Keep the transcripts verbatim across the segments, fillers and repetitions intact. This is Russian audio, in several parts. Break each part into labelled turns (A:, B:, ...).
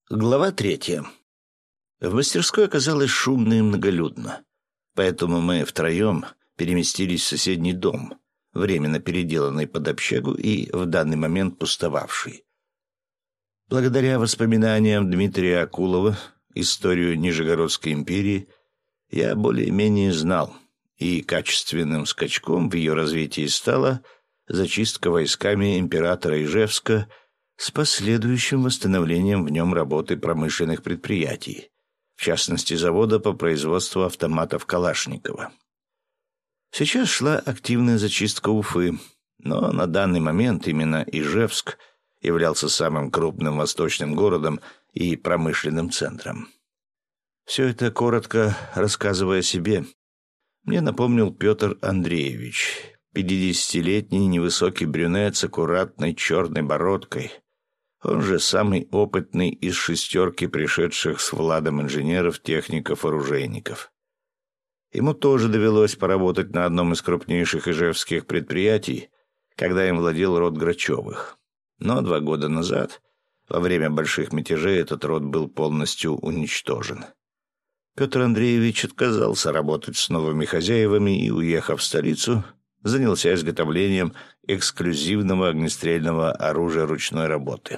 A: Глава третья. В мастерской оказалось шумно и многолюдно, поэтому мы втроем переместились в соседний дом, временно переделанный под общагу и в данный момент пустовавший. Благодаря воспоминаниям Дмитрия Акулова историю Нижегородской империи я более-менее знал, и качественным скачком в ее развитии стала зачистка войсками императора Ижевска с последующим восстановлением в нем работы промышленных предприятий, в частности завода по производству автоматов Калашникова. Сейчас шла активная зачистка Уфы, но на данный момент именно Ижевск являлся самым крупным восточным городом и промышленным центром. Все это коротко рассказывая о себе, мне напомнил Петр Андреевич, пятидесятилетний невысокий брюнет с аккуратной черной бородкой. Он же самый опытный из шестерки пришедших с Владом инженеров, техников, оружейников. Ему тоже довелось поработать на одном из крупнейших ижевских предприятий, когда им владел род Грачевых. Но два года назад, во время больших мятежей, этот род был полностью уничтожен. Петр Андреевич отказался работать с новыми хозяевами и, уехав в столицу, занялся изготовлением эксклюзивного огнестрельного оружия ручной работы.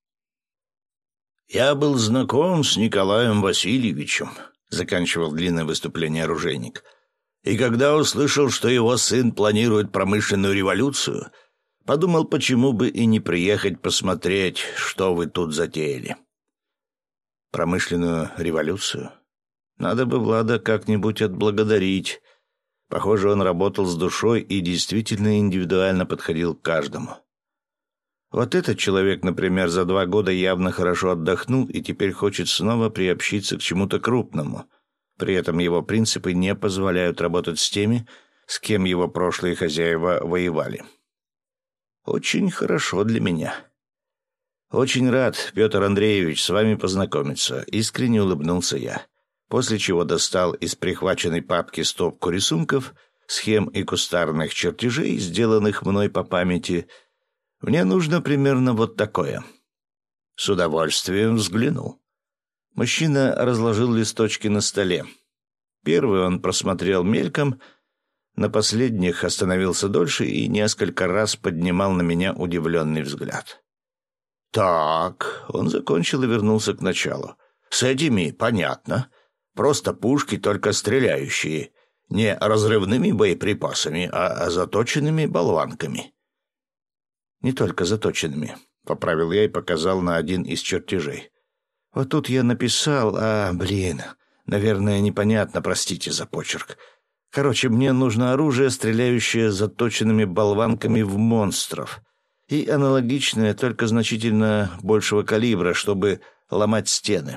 A: «Я был знаком с Николаем Васильевичем», — заканчивал длинное выступление оружейник. «И когда услышал, что его сын планирует промышленную революцию, подумал, почему бы и не приехать посмотреть, что вы тут затеяли». «Промышленную революцию? Надо бы Влада как-нибудь отблагодарить. Похоже, он работал с душой и действительно индивидуально подходил к каждому. Вот этот человек, например, за два года явно хорошо отдохнул и теперь хочет снова приобщиться к чему-то крупному. При этом его принципы не позволяют работать с теми, с кем его прошлые хозяева воевали. Очень хорошо для меня. Очень рад, Петр Андреевич, с вами познакомиться, искренне улыбнулся я, после чего достал из прихваченной папки стопку рисунков, схем и кустарных чертежей, сделанных мной по памяти. Мне нужно примерно вот такое. С удовольствием взглянул. Мужчина разложил листочки на столе. Первый он просмотрел мельком, на последних остановился дольше и несколько раз поднимал на меня удивленный взгляд. «Так», — он закончил и вернулся к началу. «С этими понятно. Просто пушки, только стреляющие. Не разрывными боеприпасами, а заточенными болванками». «Не только заточенными», — поправил я и показал на один из чертежей. «Вот тут я написал, а, блин, наверное, непонятно, простите за почерк. Короче, мне нужно оружие, стреляющее заточенными болванками в монстров, и аналогичное, только значительно большего калибра, чтобы ломать стены».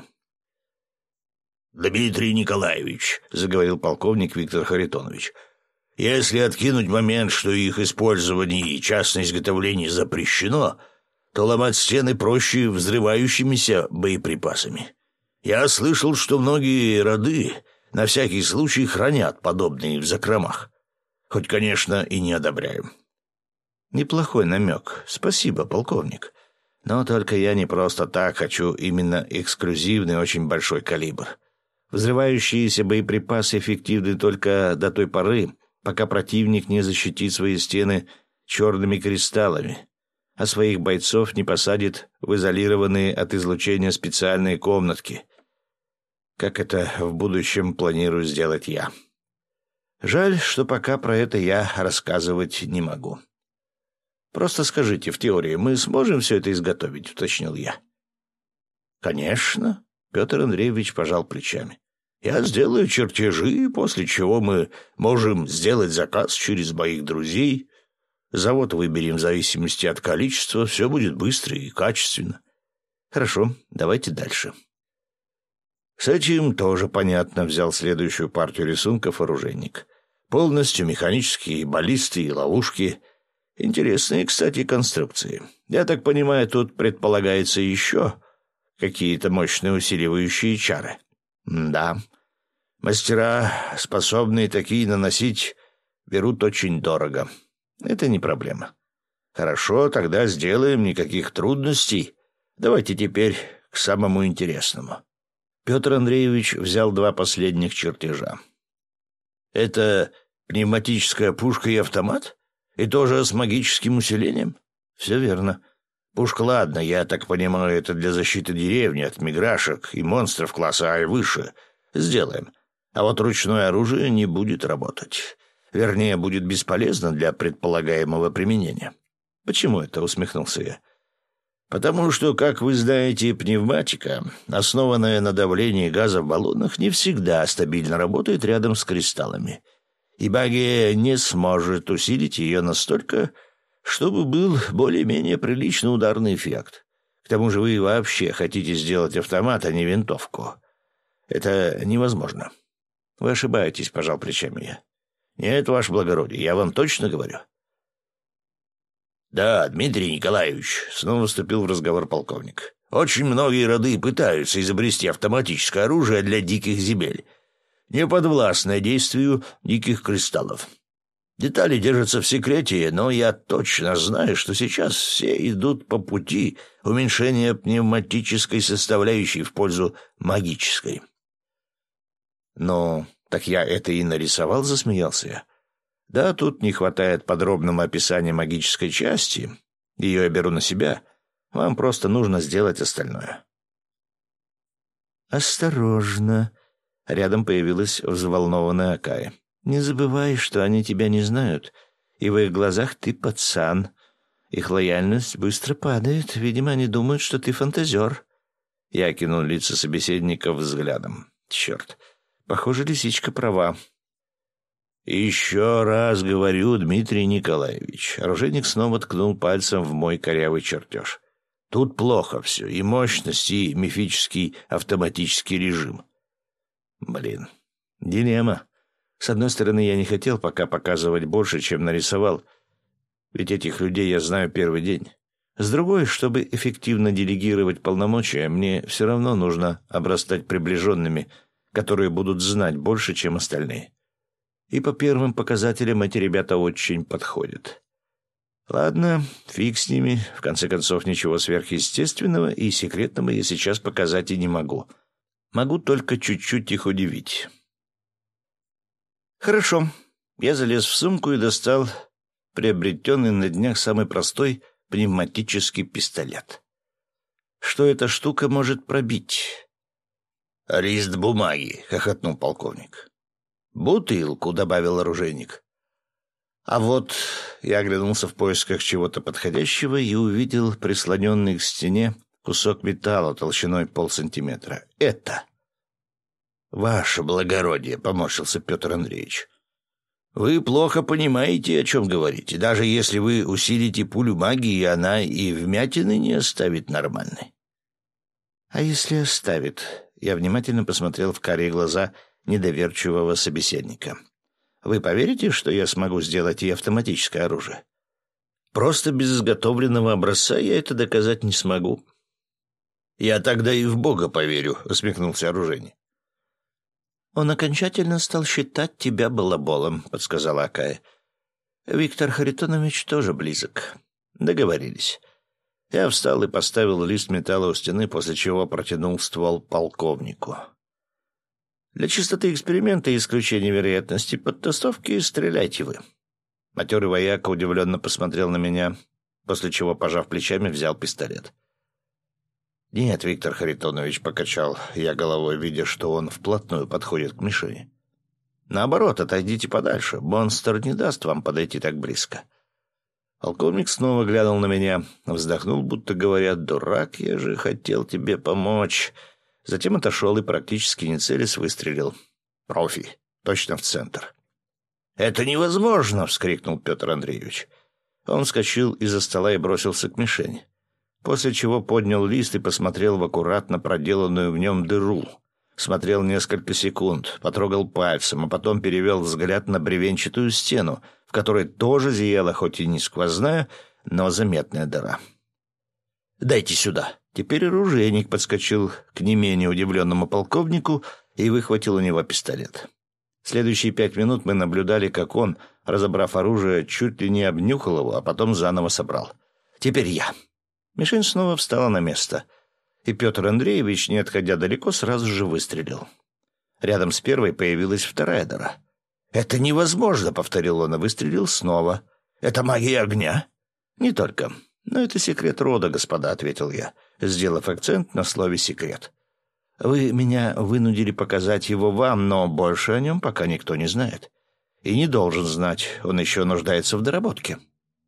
A: «Дмитрий Николаевич», — заговорил полковник Виктор Харитонович, — «если откинуть момент, что их использование и частное изготовление запрещено, то ломать стены проще взрывающимися боеприпасами. Я слышал, что многие роды на всякий случай хранят подобные в закромах. Хоть, конечно, и не одобряю». «Неплохой намек. Спасибо, полковник. Но только я не просто так хочу именно эксклюзивный очень большой калибр. Взрывающиеся боеприпасы эффективны только до той поры, пока противник не защитит свои стены черными кристаллами, а своих бойцов не посадит в изолированные от излучения специальные комнатки. Как это в будущем планирую сделать я. Жаль, что пока про это я рассказывать не могу. «Просто скажите, в теории мы сможем все это изготовить?» — уточнил я. «Конечно», — Петр Андреевич пожал плечами. «Я сделаю чертежи, после чего мы можем сделать заказ через моих друзей. Завод выберем в зависимости от количества, все будет быстро и качественно». «Хорошо, давайте дальше». «С этим тоже понятно», — взял следующую партию рисунков оружейник. «Полностью механические баллисты и ловушки. Интересные, кстати, конструкции. Я так понимаю, тут предполагается еще какие-то мощные усиливающие чары». «Да, мастера, способные такие наносить, берут очень дорого. Это не проблема». «Хорошо, тогда сделаем, никаких трудностей. Давайте теперь к самому интересному. Петр Андреевич взял два последних чертежа. «Это пневматическая пушка и автомат? И тоже с магическим усилением?» «Все верно. Пушка, ладно, я так понимаю, это для защиты деревни от миграшек и монстров класса А и выше. Сделаем. А вот ручное оружие не будет работать. Вернее, будет бесполезно для предполагаемого применения». «Почему это?» — усмехнулся я. «Потому что, как вы знаете, пневматика, основанная на давлении газа в баллонах, не всегда стабильно работает рядом с кристаллами. И магия не сможет усилить ее настолько, чтобы был более-менее приличный ударный эффект. К тому же вы вообще хотите сделать автомат, а не винтовку. Это невозможно». «Вы ошибаетесь», — пожал плечами я. «Нет, ваше благородие, я вам точно говорю». «Да, Дмитрий Николаевич», — снова вступил в разговор полковник, — «очень многие роды пытаются изобрести автоматическое оружие для диких земель, не подвластное действию диких кристаллов. Детали держатся в секрете, но я точно знаю, что сейчас все идут по пути уменьшения пневматической составляющей в пользу магической». «Ну, так я это и нарисовал», — засмеялся я. «Да, тут не хватает подробного описания магической части. Ее я беру на себя. Вам просто нужно сделать остальное». «Осторожно!» — рядом появилась взволнованная Акая. «Не забывай, что они тебя не знают, и в их глазах ты пацан. Их лояльность быстро падает. Видимо, они думают, что ты фантазер». Я кинул лица собеседников взглядом. «Черт, похоже, лисичка права». «Еще раз говорю, Дмитрий Николаевич», — оружейник снова ткнул пальцем в мой корявый чертеж. «Тут плохо все, и мощность, и мифический автоматический режим». Блин, дилемма. С одной стороны, я не хотел пока показывать больше, чем нарисовал, ведь этих людей я знаю первый день. С другой, чтобы эффективно делегировать полномочия, мне все равно нужно обрастать приближенными, которые будут знать больше, чем остальные. И по первым показателям эти ребята очень подходят. Ладно, фиг с ними. В конце концов, ничего сверхъестественного и секретного я сейчас показать и не могу. Могу только чуть-чуть их удивить. Хорошо. Я залез в сумку и достал приобретенный на днях самый простой пневматический пистолет. Что эта штука может пробить? «Лист бумаги», — хохотнул полковник. «Бутылку», — добавил оружейник. А вот я оглянулся в поисках чего-то подходящего и увидел прислоненный к стене кусок металла толщиной полсантиметра. «Это...» «Ваше благородие», — поморщился Петр Андреевич. «Вы плохо понимаете, о чем говорите. Даже если вы усилите пулю магии, она и вмятины не оставит нормальной». «А если оставит?» Я внимательно посмотрел в карие глаза недоверчивого собеседника. «Вы поверите, что я смогу сделать и автоматическое оружие? Просто без изготовленного образца я это доказать не смогу». «Я тогда и в Бога поверю», — усмехнулся оружейник. «Он окончательно стал считать тебя балаболом», — подсказала Акая. «Виктор Харитонович тоже близок. Договорились». Я встал и поставил лист металла у стены, после чего протянул ствол полковнику. «Для чистоты эксперимента и исключения вероятности подтасовки стреляйте вы». Матерый вояка удивленно посмотрел на меня, после чего, пожав плечами, взял пистолет. «Нет, Виктор Харитонович», — покачал я головой, видя, что он вплотную подходит к мишени. «Наоборот, отойдите подальше. Монстр не даст вам подойти так близко». Полковник снова глянул на меня, вздохнул, будто говоря: «Дурак, я же хотел тебе помочь». Затем отошел и, практически не целясь, выстрелил. Профи. Точно в центр. «Это невозможно!» — вскрикнул Петр Андреевич. Он вскочил из-за стола и бросился к мишени, после чего поднял лист и посмотрел в аккуратно проделанную в нем дыру. Смотрел несколько секунд, потрогал пальцем, а потом перевел взгляд на бревенчатую стену, в которой тоже зияла хоть и не сквозная, но заметная дыра. «Дайте сюда!» Теперь оружейник подскочил к не менее удивленному полковнику и выхватил у него пистолет. Следующие пять минут мы наблюдали, как он, разобрав оружие, чуть ли не обнюхал его, а потом заново собрал. «Теперь я». Мишень снова встала на место. И Петр Андреевич, не отходя далеко, сразу же выстрелил. Рядом с первой появилась вторая дыра. «Это невозможно», — повторил он и выстрелил снова. «Это магия огня?» «Не только. Но это секрет рода, господа», — ответил я, сделав акцент на слове «секрет». «Вы меня вынудили показать его вам, но больше о нем пока никто не знает. И не должен знать, он еще нуждается в доработке».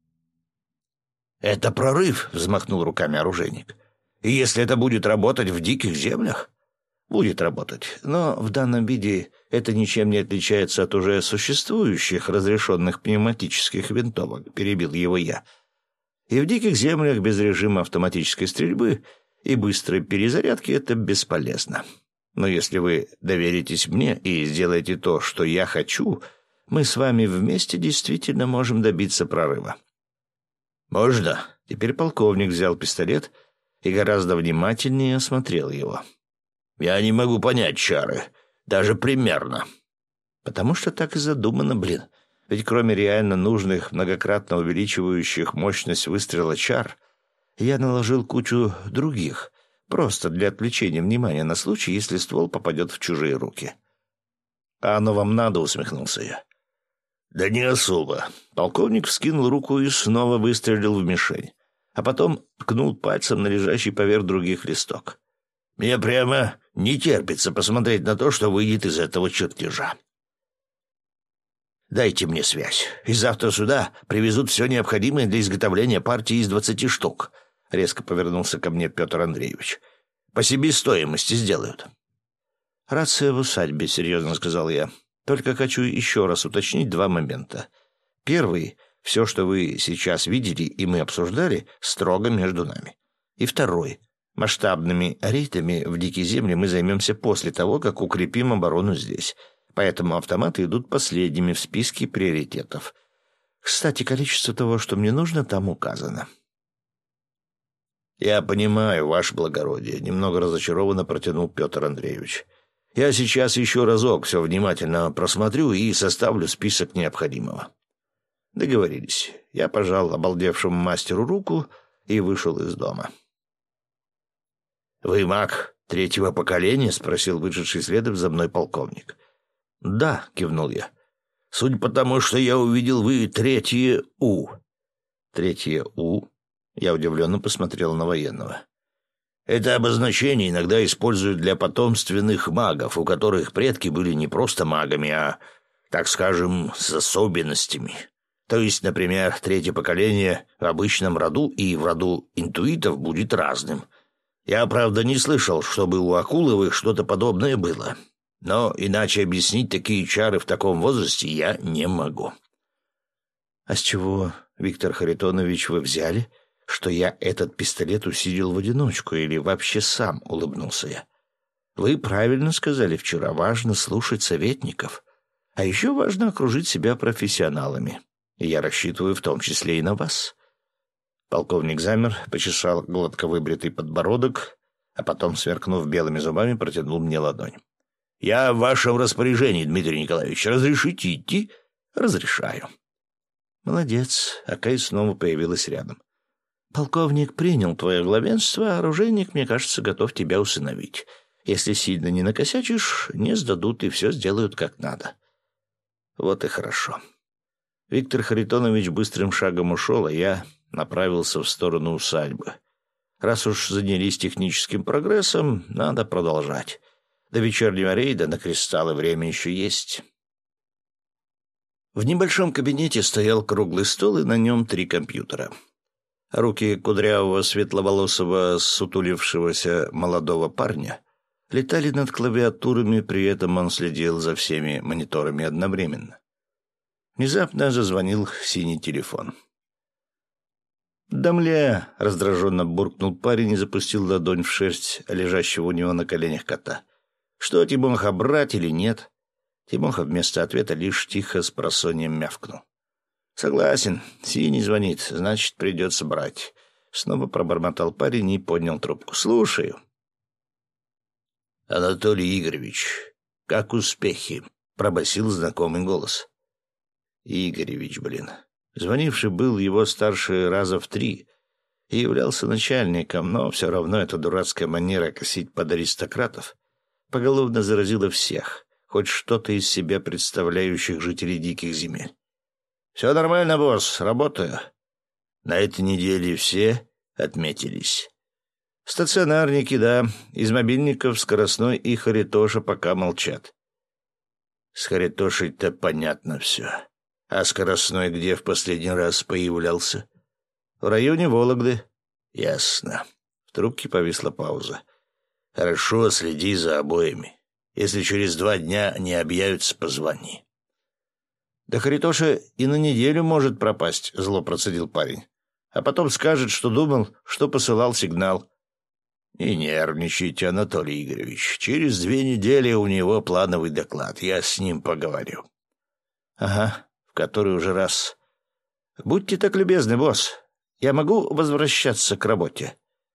A: «Это прорыв», — взмахнул руками оружейник. «И если это будет работать в диких землях?» «Будет работать, но в данном виде это ничем не отличается от уже существующих разрешенных пневматических винтовок», — перебил его я. «И в диких землях без режима автоматической стрельбы и быстрой перезарядки это бесполезно. Но если вы доверитесь мне и сделаете то, что я хочу, мы с вами вместе действительно можем добиться прорыва». «Можно?» Теперь полковник взял пистолет и гораздо внимательнее осмотрел его. «Я не могу понять чары, даже примерно». «Потому что так и задумано, блин. Ведь кроме реально нужных, многократно увеличивающих мощность выстрела чар, я наложил кучу других, просто для отвлечения внимания на случай, если ствол попадет в чужие руки». «А оно вам надо?» — усмехнулся я. «Да не особо». Полковник вскинул руку и снова выстрелил в мишень, а потом ткнул пальцем на лежащий поверх других листок. «Мне прямо не терпится посмотреть на то, что выйдет из этого чертежа. Дайте мне связь, и завтра сюда привезут все необходимое для изготовления партии из двадцати штук», — резко повернулся ко мне Петр Андреевич. «По себестоимости сделают». «Рация в усадьбе», — серьезно сказал я. «Только хочу еще раз уточнить два момента. Первый — все, что вы сейчас видели и мы обсуждали, строго между нами. И второй — масштабными рейдами в дикие земли мы займемся после того, как укрепим оборону здесь. Поэтому автоматы идут последними в списке приоритетов. Кстати, количество того, что мне нужно, там указано». «Я понимаю, ваше благородие», — немного разочарованно протянул Петр Андреевич. «Я сейчас еще разок все внимательно просмотрю и составлю список необходимого». Договорились. Я пожал обалдевшему мастеру руку и вышел из дома. «Вы маг третьего поколения?» — спросил вышедший следом за мной полковник. «Да», — кивнул я. «Судя по тому, что я увидел, вы третье У». «Третье У?» — я удивленно посмотрел на военного. «Это обозначение иногда используют для потомственных магов, у которых предки были не просто магами, а, так скажем, с особенностями. То есть, например, третье поколение в обычном роду и в роду интуитов будет разным. Я, правда, не слышал, чтобы у Акуловых что-то подобное было. Но иначе объяснить такие чары в таком возрасте я не могу». «А с чего, Виктор Харитонович, вы взяли, что я этот пистолет усилил в одиночку или вообще сам?» — улыбнулся я. «Вы правильно сказали вчера, важно слушать советников. А еще важно окружить себя профессионалами. И я рассчитываю в том числе и на вас». Полковник замер, почесал гладко выбритый подбородок, а потом, сверкнув белыми зубами, протянул мне ладонь. «Я в вашем распоряжении, Дмитрий Николаевич. Разрешите идти?» «Разрешаю». «Молодец». Акай снова появилась рядом. «Полковник принял твое главенство, а оружейник, мне кажется, готов тебя усыновить. Если сильно не накосячишь, не сдадут и все сделают как надо». «Вот и хорошо». Виктор Харитонович быстрым шагом ушел, а я направился в сторону усадьбы. Раз уж занялись техническим прогрессом, надо продолжать. До вечернего рейда на кристаллы время еще есть. В небольшом кабинете стоял круглый стол, и на нем три компьютера. Руки кудрявого, светловолосого, сутулившегося молодого парня летали над клавиатурами, при этом он следил за всеми мониторами одновременно. Внезапно зазвонил синий телефон. «Дамля!» — раздраженно буркнул парень и запустил ладонь в шерсть лежащего у него на коленях кота. «Что, Тимоха, брать или нет?» Тимоха вместо ответа лишь тихо с просоньем мявкнул. «Согласен. Синий звонит. Значит, придется брать». Снова пробормотал парень и поднял трубку. «Слушаю». «Анатолий Игоревич, как успехи?» — пробасил знакомый голос. Игоревич, блин. Звонивший был его старше раза в три. и являлся начальником, но все равно эта дурацкая манера косить под аристократов поголовно заразила всех, хоть что-то из себя представляющих жителей диких земель. «Все нормально, босс, работаю». На этой неделе все отметились. Стационарники, да, из мобильников Скоростной и Харитоша пока молчат. С Харитошей-то понятно все. А Скоростной где в последний раз появлялся? В районе Вологды. Ясно. В трубке повисла пауза. Хорошо, следи за обоими. Если через два дня не объявятся, позвони. Да Харитоша и на неделю может пропасть, зло процедил парень. А потом скажет, что думал, что посылал сигнал. Не нервничайте, Анатолий Игоревич. Через две недели у него плановый доклад. Я с ним поговорю. Ага, в который уже раз. Будьте так любезны, босс. Я могу возвращаться к работе?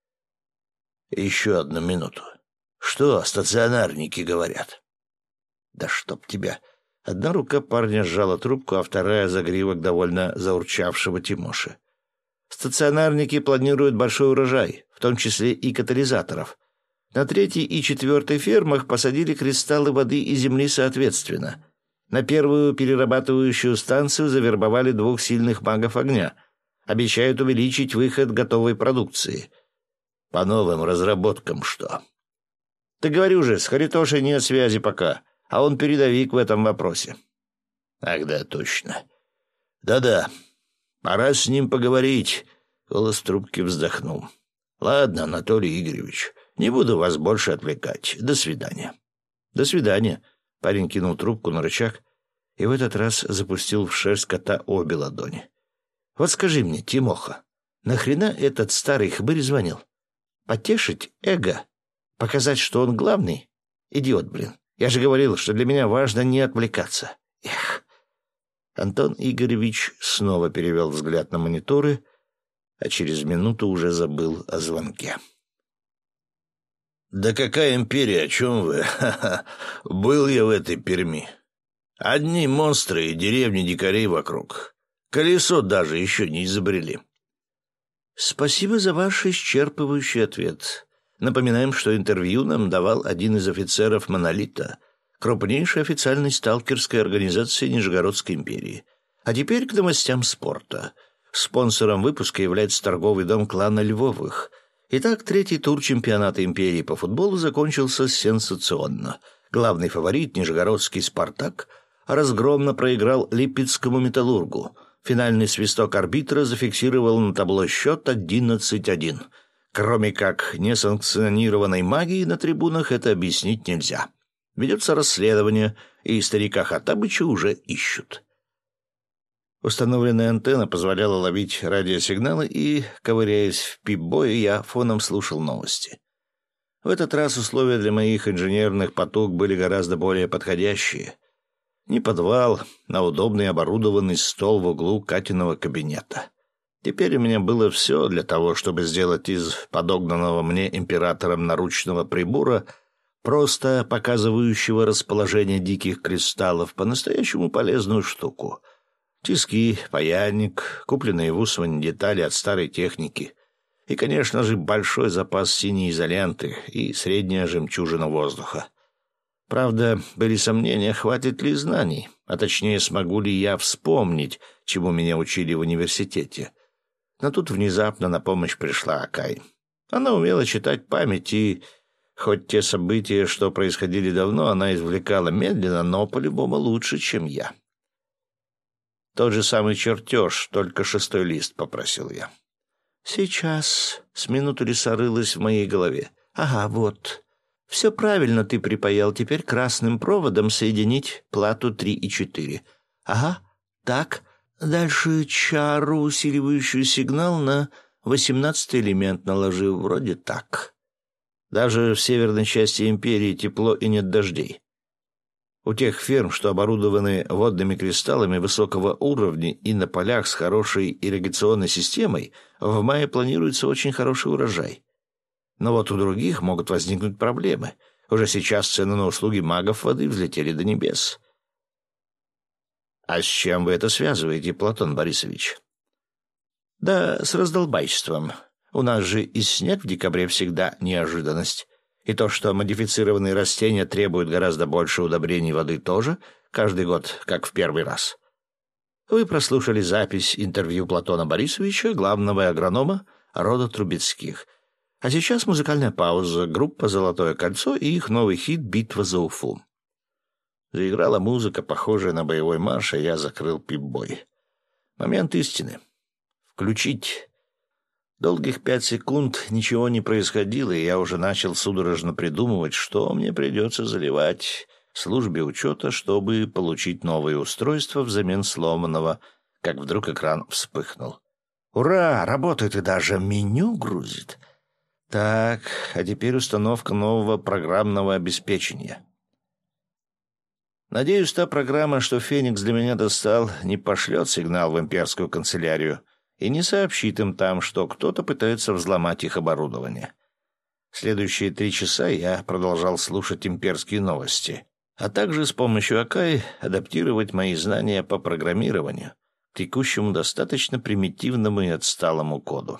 A: Еще одну минуту. Что стационарники говорят? Да чтоб тебя. Одна рука парня сжала трубку, а вторая — загривок довольно заурчавшего Тимоши. Стационарники планируют большой урожай, в том числе и катализаторов. На третьей и четвертой фермах посадили кристаллы воды и земли соответственно. На первую перерабатывающую станцию завербовали двух сильных магов огня. Обещают увеличить выход готовой продукции. По новым разработкам что? Да говорю же, с Харитошей нет связи пока, а он передовик в этом вопросе. Ах да, точно. Да-да. Пора с ним поговорить. Голос трубки вздохнул. Ладно, Анатолий Игоревич, не буду вас больше отвлекать. До свидания. До свидания. Парень кинул трубку на рычаг и в этот раз запустил в шерсть кота обе ладони. Вот скажи мне, Тимоха, нахрена этот старый хмырь звонил? Потешить эго? Показать, что он главный? Идиот, блин. Я же говорил, что для меня важно не отвлекаться. Эх. Антон Игоревич снова перевел взгляд на мониторы, а через минуту уже забыл о звонке. «Да какая империя, о чем вы? Ха-ха. Был я в этой Перми. Одни монстры и деревни дикарей вокруг. Колесо даже еще не изобрели». «Спасибо за ваш исчерпывающий ответ. Напоминаем, что интервью нам давал один из офицеров «Монолита», крупнейшей официальной сталкерской организации Нижегородской империи. А теперь к новостям спорта. Спонсором выпуска является торговый дом клана Львовых. Итак, третий тур чемпионата империи по футболу закончился сенсационно. Главный фаворит, нижегородский «Спартак», разгромно проиграл Липецкому «Металлургу». Финальный свисток арбитра зафиксировал на табло счет одиннадцать один. Кроме как несанкционированной магии на трибунах это объяснить нельзя. Ведется расследование, и старика Хаттабыча уже ищут. Установленная антенна позволяла ловить радиосигналы, и, ковыряясь в пип-бое, я фоном слушал новости. В этот раз условия для моих инженерных потуг были гораздо более подходящие. Не подвал, а удобный оборудованный стол в углу Катиного кабинета. Теперь у меня было все для того, чтобы сделать из подогнанного мне императором наручного прибора, просто показывающего расположение диких кристаллов, по-настоящему полезную штуку. Тиски, паяльник, купленные в Усмане детали от старой техники и, конечно же, большой запас синей изоленты и средняя жемчужина воздуха. Правда, были сомнения, хватит ли знаний, а точнее, смогу ли я вспомнить, чему меня учили в университете. Но тут внезапно на помощь пришла Акай. Она умела читать память, и хоть те события, что происходили давно, она извлекала медленно, но по-любому лучше, чем я. Тот же самый чертеж, только шестой лист, попросил я. Сейчас. С минуту лиса рылась в моей голове. Ага, вот. Все правильно ты припаял. Теперь красным проводом соединить плату три и четыре. Ага, так. Дальше чару, усиливающую сигнал, на восемнадцатый элемент наложил. Вроде так. Даже в северной части империи тепло и нет дождей. У тех ферм, что оборудованы водными кристаллами высокого уровня и на полях с хорошей ирригационной системой, в мае планируется очень хороший урожай. Но вот у других могут возникнуть проблемы. Уже сейчас цены на услуги магов воды взлетели до небес. А с чем вы это связываете, Платон Борисович? Да с раздолбайством. У нас же и снег в декабре всегда неожиданность. И то, что модифицированные растения требуют гораздо больше удобрений воды тоже, каждый год, как в первый раз. Вы прослушали запись интервью Платона Борисовича, главного агронома рода Трубецких. А сейчас музыкальная пауза, группа «Золотое кольцо» и их новый хит «Битва за Уфу». Заиграла музыка, похожая на боевой марш, и я закрыл пип-бой. Момент истины. Включить. Долгих пять секунд ничего не происходило, и я уже начал судорожно придумывать, что мне придется заливать службе учета, чтобы получить новое устройство взамен сломанного, как вдруг экран вспыхнул. «Ура! Работает и даже меню грузит!» Так, а теперь установка нового программного обеспечения. Надеюсь, та программа, что Феникс для меня достал, не пошлет сигнал в имперскую канцелярию и не сообщит им там, что кто-то пытается взломать их оборудование. Следующие три часа я продолжал слушать имперские новости, а также с помощью Акаи адаптировать мои знания по программированию к текущему достаточно примитивному и отсталому коду.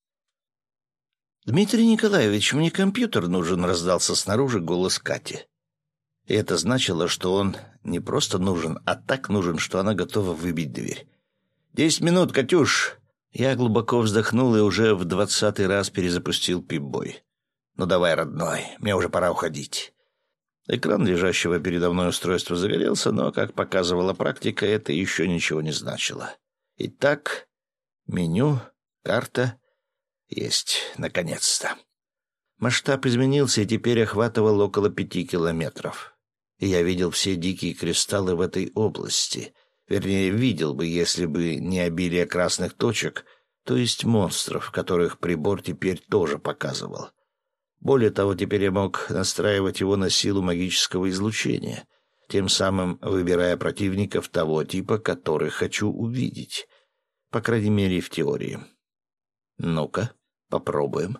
A: «Дмитрий Николаевич, мне компьютер нужен», — раздался снаружи голос Кати. И это значило, что он не просто нужен, а так нужен, что она готова выбить дверь. «Десять минут, Катюш!» Я глубоко вздохнул и уже в двадцатый раз перезапустил пип-бой. «Ну давай, родной, мне уже пора уходить». Экран лежащего передо мной устройства загорелся, но, как показывала практика, это еще ничего не значило. Итак, меню, карта есть, наконец-то. Масштаб изменился и теперь охватывал около пяти километров. И я видел все дикие кристаллы в этой области. Вернее, видел бы, если бы не обилие красных точек, то есть монстров, которых прибор теперь тоже показывал. Более того, теперь я мог настраивать его на силу магического излучения, тем самым выбирая противников того типа, которых хочу увидеть. По крайней мере, в теории. Ну-ка, попробуем.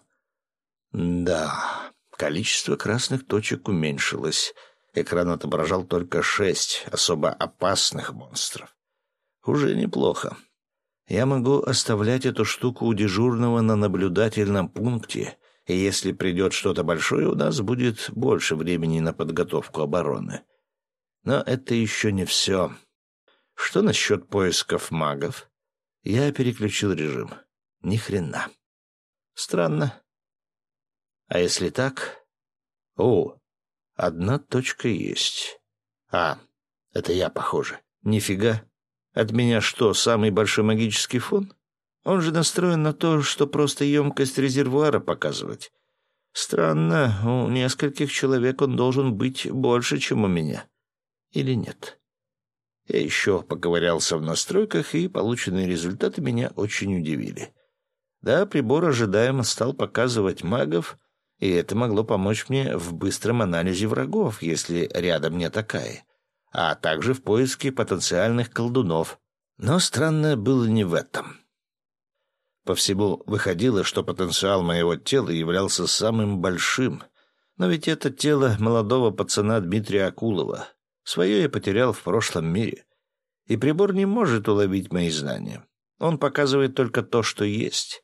A: Да, количество красных точек уменьшилось. Экран отображал только шесть особо опасных монстров. Уже неплохо. Я могу оставлять эту штуку у дежурного на наблюдательном пункте, и если придет что-то большое, у нас будет больше времени на подготовку обороны. Но это еще не все. Что насчет поисков магов? Я переключил режим. Ни хрена. Странно. А если так? О, одна точка есть. А, это я, похоже. Нифига. От меня что, самый большой магический фон? Он же настроен на то, что просто емкость резервуара показывать. Странно, у нескольких человек он должен быть больше, чем у меня. Или нет? Я еще поковырялся в настройках, и полученные результаты меня очень удивили. Да, прибор ожидаемо стал показывать магов, и это могло помочь мне в быстром анализе врагов, если рядом не такая, а также в поиске потенциальных колдунов. Но странное было не в этом. По всему выходило, что потенциал моего тела являлся самым большим, но ведь это тело молодого пацана Дмитрия Акулова. Свое я потерял в прошлом мире, и прибор не может уловить мои знания. Он показывает только то, что есть.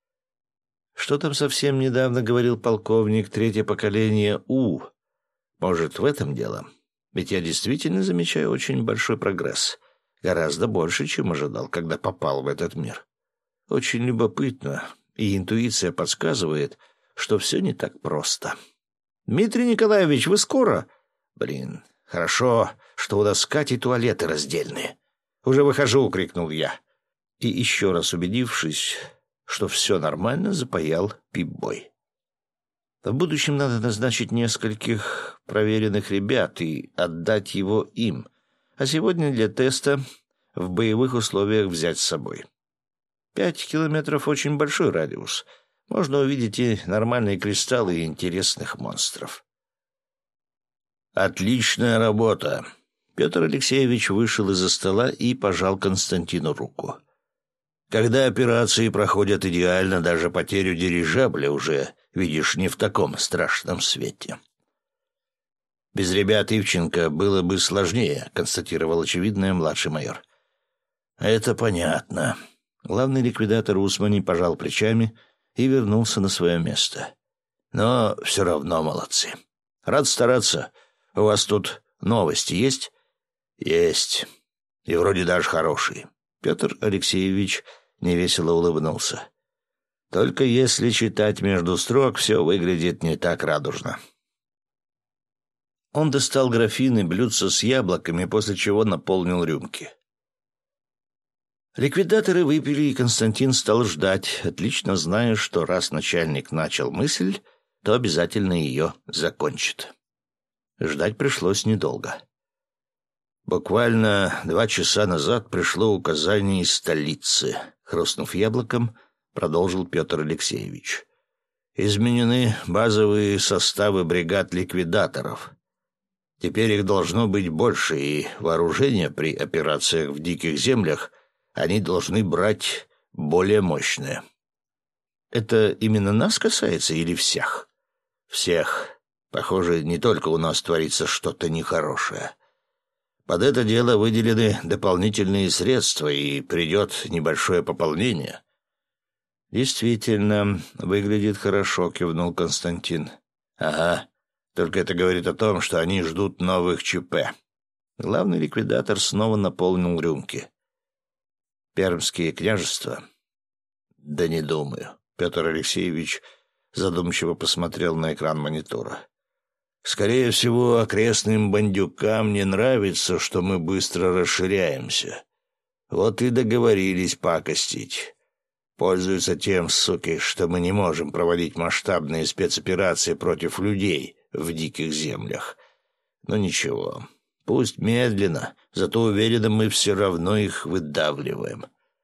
A: Что там совсем недавно говорил полковник, третье поколение У? Может, в этом дело? Ведь я действительно замечаю очень большой прогресс. Гораздо больше, чем ожидал, когда попал в этот мир. Очень любопытно, и интуиция подсказывает, что все не так просто. «Дмитрий Николаевич, вы скоро?» «Блин, хорошо, что у нас с Катей туалеты раздельные». «Уже выхожу!» — крикнул я. И еще раз убедившись, что все нормально, запаял пип-бой. В будущем надо назначить нескольких проверенных ребят и отдать его им, а сегодня для теста в боевых условиях взять с собой. Пять километров — очень большой радиус. Можно увидеть и нормальные кристаллы, и интересных монстров. «Отличная работа!» Петр Алексеевич вышел из-за стола и пожал Константину руку. «Когда операции проходят идеально, даже потерю дирижабля уже видишь не в таком страшном свете». «Без ребят Ивченко было бы сложнее», — констатировал очевидное младший майор. «Это понятно». Главный ликвидатор Усмани пожал плечами и вернулся на свое место. «Но все равно молодцы. Рад стараться. У вас тут новости есть?» «Есть. И вроде даже хорошие». Петр Алексеевич невесело улыбнулся. «Только если читать между строк, все выглядит не так радужно». Он достал графин и блюдце с яблоками, после чего наполнил рюмки. Ликвидаторы выпили, и Константин стал ждать, отлично зная, что раз начальник начал мысль, то обязательно ее закончит. Ждать пришлось недолго. Буквально два часа назад пришло указание из столицы. Хрустнув яблоком, продолжил Петр Алексеевич. Изменены базовые составы бригад ликвидаторов. Теперь их должно быть больше, и вооружение при операциях в диких землях они должны брать более мощное. Это именно нас касается или всех? Всех. Похоже, не только у нас творится что-то нехорошее. Под это дело выделены дополнительные средства, и придет небольшое пополнение. «Действительно, выглядит хорошо», — кивнул Константин. «Ага, только это говорит о том, что они ждут новых ЧП». Главный ликвидатор снова наполнил рюмки. «Пермские княжества?» «Да не думаю». Петр Алексеевич задумчиво посмотрел на экран монитора. «Скорее всего, окрестным бандюкам не нравится, что мы быстро расширяемся. Вот и договорились пакостить. Пользуются тем, суки, что мы не можем проводить масштабные спецоперации против людей в диких землях. Но ничего, пусть медленно, зато уверенно мы все равно их выдавливаем.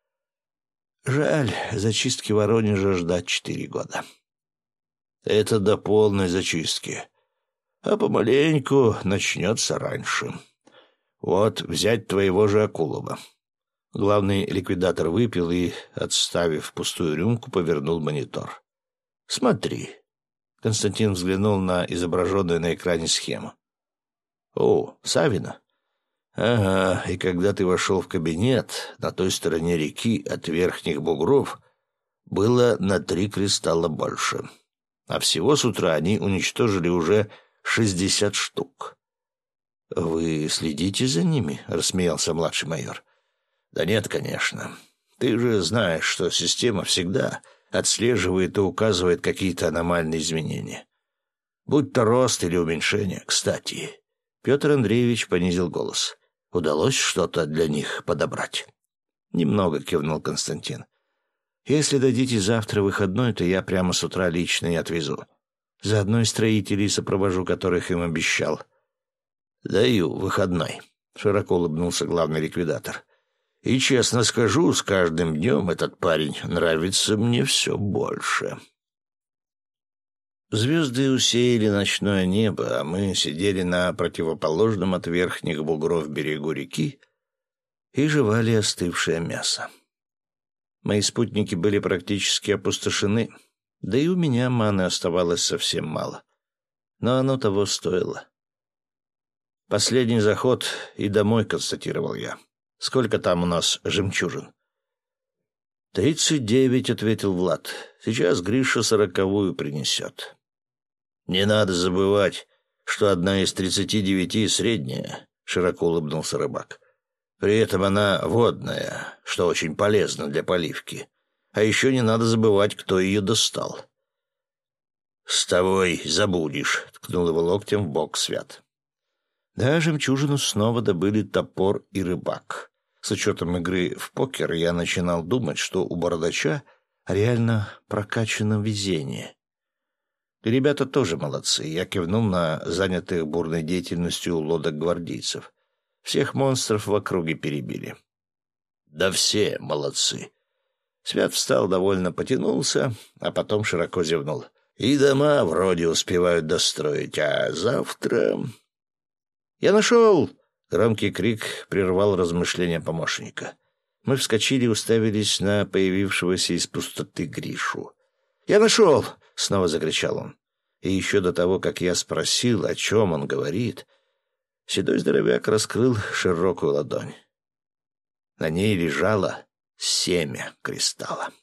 A: Жаль, зачистки Воронежа ждать четыре года. Это до полной зачистки. А помаленьку начнется раньше. Вот взять твоего же Акулова». Главный ликвидатор выпил и, отставив пустую рюмку, повернул монитор. «Смотри». Константин взглянул на изображенную на экране схему. «О, Савина?» «Ага, и когда ты вошел в кабинет, на той стороне реки от верхних бугров было на три кристалла больше. А всего с утра они уничтожили уже шестьдесят штук». «Вы следите за ними?» — рассмеялся младший майор. «Да нет, конечно. Ты же знаешь, что система всегда отслеживает и указывает какие-то аномальные изменения. Будь то рост или уменьшение. Кстати...» Петр Андреевич понизил голос. «Удалось что-то для них подобрать?» «Немного», — кивнул Константин. «Если дадите завтра выходной, то я прямо с утра лично и отвезу. Заодно и строителей сопровожу, которых им обещал». «Даю выходной», — широко улыбнулся главный ликвидатор. «И, честно скажу, с каждым днем этот парень нравится мне все больше». Звезды усеяли ночное небо, а мы сидели на противоположном от верхних бугров берегу реки и жевали остывшее мясо. Мои спутники были практически опустошены, да и у меня маны оставалось совсем мало. Но оно того стоило. «Последний заход и домой», — констатировал я. «Сколько там у нас жемчужин?» «Тридцать девять», — ответил Влад. «Сейчас Гриша сороковую принесет». «Не надо забывать, что одна из тридцати девяти средняя», — широко улыбнулся рыбак. «При этом она водная, что очень полезно для поливки. А еще не надо забывать, кто ее достал». «С тобой забудешь», — ткнул его локтем в бок Свят. Да, жемчужину снова добыли топор и рыбак. С учетом игры в покер я начинал думать, что у бородача реально прокачано везение. И ребята тоже молодцы. Я кивнул на занятых бурной деятельностью лодок гвардейцев. Всех монстров в округе перебили. Да все молодцы. Свят встал, довольно потянулся, а потом широко зевнул. И дома вроде успевают достроить, а завтра... «Я нашел!» — громкий крик прервал размышления помощника. Мы вскочили и уставились на появившегося из пустоты Гришу. «Я нашел!» — снова закричал он. И еще до того, как я спросил, о чем он говорит, седой здоровяк раскрыл широкую ладонь. На ней лежало семя кристалла.